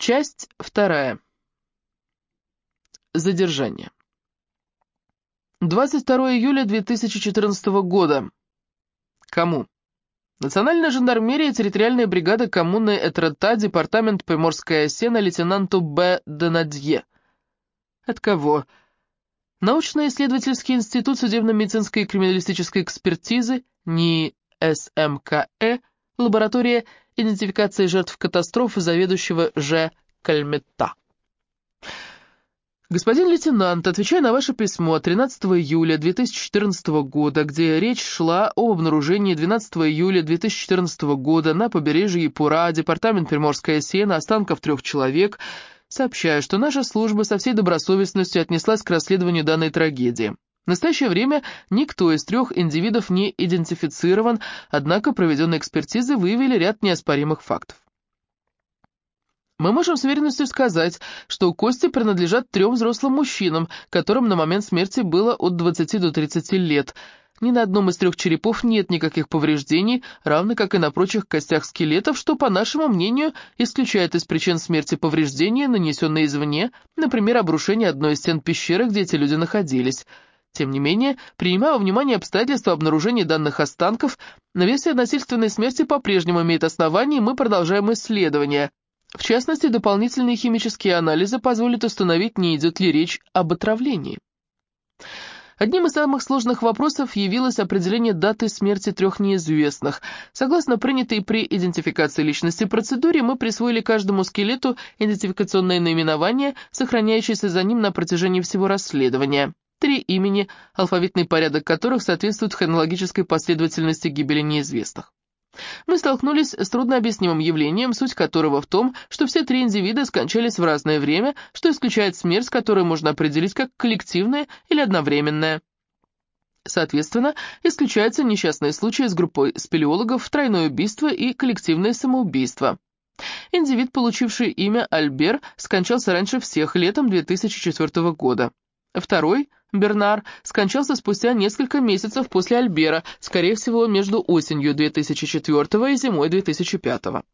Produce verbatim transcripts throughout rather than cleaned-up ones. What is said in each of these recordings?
Часть вторая. Задержание. двадцать второго июля две тысячи четырнадцатого года. Кому? Национальная жандармерия, территориальная бригада коммуны Этрета, департамент Приморская Сена, лейтенанту Б. Донадье. От кого? Научно-исследовательский институт судебно-медицинской и криминалистической экспертизы, НИИ СМКЭ, лаборатория идентификации жертв катастрофы заведующего Ж. Кальметта. Господин лейтенант, отвечая на ваше письмо тринадцатого июля две тысячи четырнадцатого года, где речь шла об обнаружении двенадцатого июля две тысячи четырнадцатого года на побережье Япура, департамент Приморская Сена, останков трех человек, сообщаю, что наша служба со всей добросовестностью отнеслась к расследованию данной трагедии. В настоящее время никто из трех индивидов не идентифицирован, однако проведенные экспертизы выявили ряд неоспоримых фактов. Мы можем с уверенностью сказать, что кости принадлежат трем взрослым мужчинам, которым на момент смерти было от двадцати до тридцати лет. Ни на одном из трех черепов нет никаких повреждений, равно как и на прочих костях скелетов, что, по нашему мнению, исключает из причин смерти повреждения, нанесенные извне, например, обрушение одной из стен пещеры, где эти люди находились. Тем не менее, принимая во внимание обстоятельства обнаружения данных останков, версия насильственной смерти по-прежнему имеет основание, и мы продолжаем исследования. В частности, дополнительные химические анализы позволят установить, не идет ли речь об отравлении. Одним из самых сложных вопросов явилось определение даты смерти трех неизвестных. Согласно принятой при идентификации личности процедуре, мы присвоили каждому скелету идентификационное наименование, сохраняющееся за ним на протяжении всего расследования. Три имени, алфавитный порядок которых соответствует хронологической последовательности гибели неизвестных. Мы столкнулись с труднообъяснимым явлением, суть которого в том, что все три индивида скончались в разное время, что исключает смерть, которую можно определить как коллективная или одновременная. Соответственно, исключаются несчастные случаи с группой спелеологов, тройное убийство и коллективное самоубийство. Индивид, получивший имя Альбер, скончался раньше всех летом две тысячи четвёртого года. Второй, Бернар, скончался спустя несколько месяцев после Альбера, скорее всего, между осенью две тысячи четвёртого и зимой две тысячи пятого.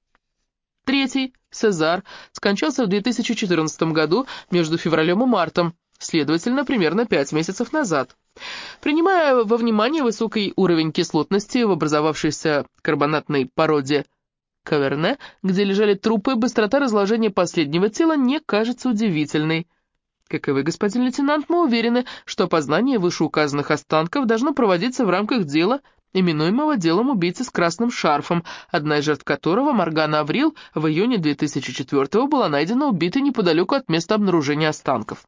Третий, Сезар, скончался в две тысячи четырнадцатом году между февралем и мартом, следовательно, примерно пять месяцев назад. Принимая во внимание высокий уровень кислотности в образовавшейся карбонатной породе каверне, где лежали трупы, быстрота разложения последнего тела не кажется удивительной. Как и вы, господин лейтенант, мы уверены, что опознание вышеуказанных останков должно проводиться в рамках дела, именуемого делом убийцы с красным шарфом, одна из жертв которого, Моргана Аврил, в июне две тысячи четвёртого была найдена убитой неподалеку от места обнаружения останков.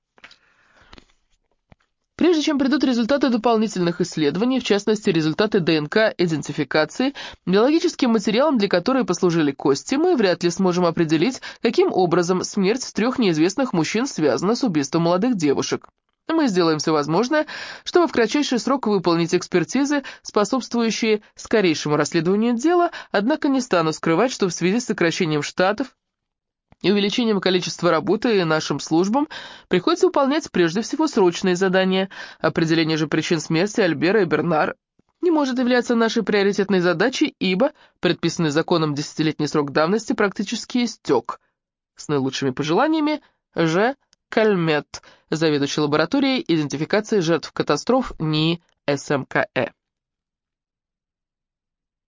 Прежде чем придут результаты дополнительных исследований, в частности, результаты ДНК-идентификации, биологическим материалом, для которой послужили кости, мы вряд ли сможем определить, каким образом смерть трех неизвестных мужчин связана с убийством молодых девушек. Мы сделаем все возможное, чтобы в кратчайший срок выполнить экспертизы, способствующие скорейшему расследованию дела, однако не стану скрывать, что в связи с сокращением штатов и увеличением количества работы нашим службам приходится выполнять прежде всего срочные задания. Определение же причин смерти Альбера и Бернар не может являться нашей приоритетной задачей, ибо предписанный законом десятилетний срок давности практически истек. С наилучшими пожеланиями, Ж. Кальмет, заведующий лабораторией идентификации жертв катастроф НИИ СМКЭ.